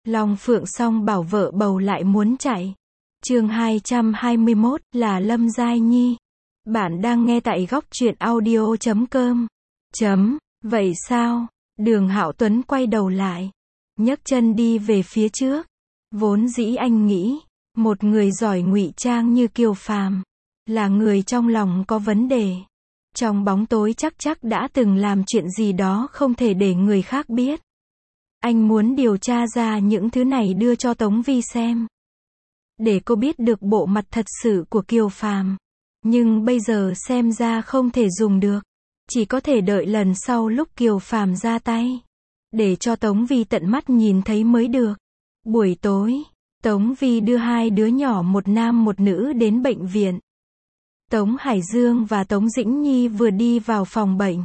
Long Phượng song bảo vợ bầu lại muốn chạy. Chương 221 là Lâm Giai Nhi. Bạn đang nghe tại góc truyện audio.com. Vậy sao? Đường Hạo Tuấn quay đầu lại, nhấc chân đi về phía trước. Vốn dĩ anh nghĩ, một người giỏi ngụy trang như Kiều Phàm, là người trong lòng có vấn đề. Trong bóng tối chắc đã từng làm chuyện gì đó không thể để người khác biết. Anh muốn điều tra ra những thứ này đưa cho Tống Vi xem, để cô biết được bộ mặt thật sự của Kiều Phàm. Nhưng bây giờ xem ra không thể dùng được. Chỉ có thể đợi lần sau lúc Kiều Phàm ra tay, để cho Tống Vi tận mắt nhìn thấy mới được. Buổi tối, Tống Vi đưa hai đứa nhỏ một nam một nữ đến bệnh viện. Tống Hải Dương và Tống Dĩnh Nhi vừa đi vào phòng bệnh,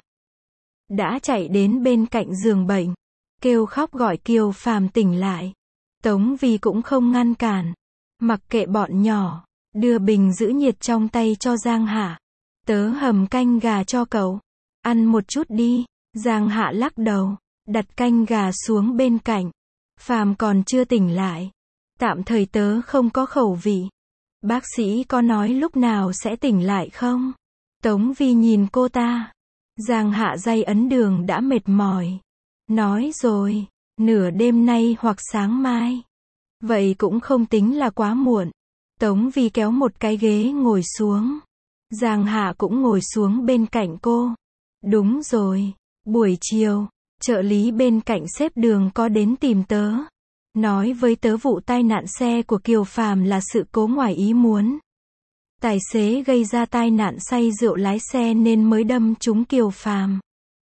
đã chạy đến bên cạnh giường bệnh, kêu khóc gọi Kiều Phàm tỉnh lại. Tống Vi cũng không ngăn cản, mặc kệ bọn nhỏ, đưa bình giữ nhiệt trong tay cho Giang Hạ. Tớ hầm canh gà cho cậu, ăn một chút đi. Giang Hạ lắc đầu, đặt canh gà xuống bên cạnh. Phàm còn chưa tỉnh lại, tạm thời tớ không có khẩu vị. Bác sĩ có nói lúc nào sẽ tỉnh lại không? Tống Vi nhìn cô ta. Giang Hạ day ấn đường đã mệt mỏi, nói rồi, nửa đêm nay hoặc sáng mai. Vậy cũng không tính là quá muộn. Tống Vi kéo một cái ghế ngồi xuống. Giang Hạ cũng ngồi xuống bên cạnh cô. Đúng rồi, buổi chiều, trợ lý bên cạnh xếp Đường có đến tìm tớ, nói với tớ vụ tai nạn xe của Kiều Phàm là sự cố ngoài ý muốn. Tài xế gây ra tai nạn say rượu lái xe nên mới đâm trúng Kiều Phàm.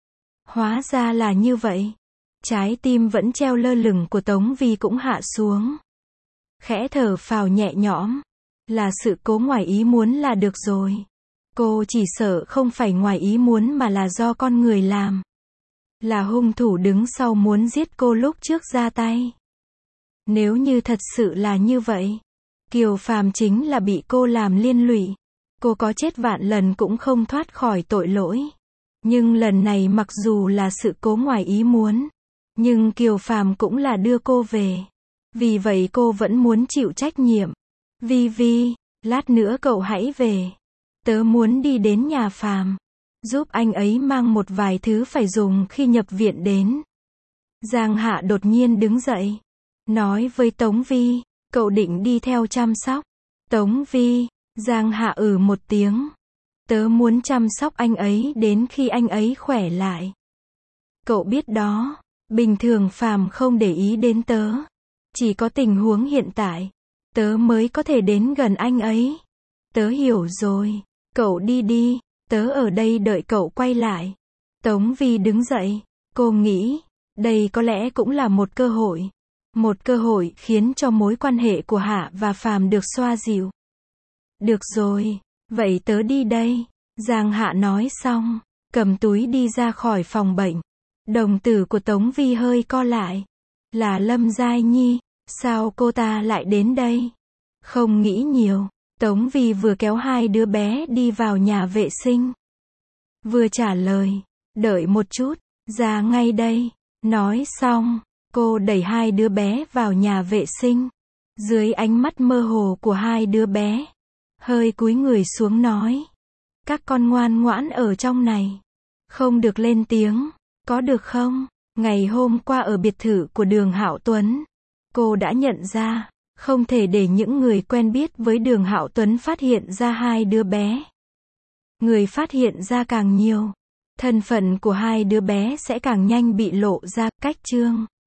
Hóa ra là như vậy. Trái tim vẫn treo lơ lửng của Tống Vi cũng hạ xuống. Khẽ thở phào nhẹ nhõm. Là sự cố ngoài ý muốn là được rồi. Cô chỉ sợ không phải ngoài ý muốn mà là do con người làm. Là hung thủ đứng sau muốn giết cô lúc trước ra tay. Nếu như thật sự là như vậy, Kiều Phàm chính là bị cô làm liên lụy. Cô có chết vạn lần cũng không thoát khỏi tội lỗi. Nhưng lần này mặc dù là sự cố ngoài ý muốn, nhưng Kiều Phàm cũng là đưa cô về. Vì vậy cô vẫn muốn chịu trách nhiệm. Vi, lát nữa cậu hãy về. Tớ muốn đi đến nhà Phàm, giúp anh ấy mang một vài thứ phải dùng khi nhập viện đến. Giang Hạ đột nhiên đứng dậy, nói với Tống Vi, cậu định đi theo chăm sóc. Tống Vi, Giang Hạ một tiếng. Tớ muốn chăm sóc anh ấy đến khi anh ấy khỏe lại. Cậu biết đó, bình thường Phàm không để ý đến tớ. Chỉ có tình huống hiện tại, tớ mới có thể đến gần anh ấy. Tớ hiểu rồi, cậu đi, tớ ở đây đợi cậu quay lại. Tống Vi đứng dậy, cô nghĩ, đây có lẽ cũng là một cơ hội. Một cơ hội khiến cho mối quan hệ của Hạ và Phàm được xoa dịu. Được rồi, vậy tớ đi đây. Giang Hạ nói xong, cầm túi đi ra khỏi phòng bệnh. Đồng tử của Tống Vi hơi co lại. Là Lâm Giai Nhi, sao cô ta lại đến đây? Không nghĩ nhiều, Tống Vi vừa kéo hai đứa bé đi vào nhà vệ sinh. Vừa trả lời, đợi một chút, ra ngay đây. Nói xong, cô đẩy hai đứa bé vào nhà vệ sinh. Dưới ánh mắt mơ hồ của hai đứa bé, hơi cúi người xuống nói, các con ngoan ngoãn ở trong này, không được lên tiếng, có được không? Ngày hôm qua ở biệt thự của Đường Hạo Tuấn, cô đã nhận ra, không thể để những người quen biết với Đường Hạo Tuấn phát hiện ra hai đứa bé. Người phát hiện ra càng nhiều, thân phận của hai đứa bé sẽ càng nhanh bị lộ ra. Cách chương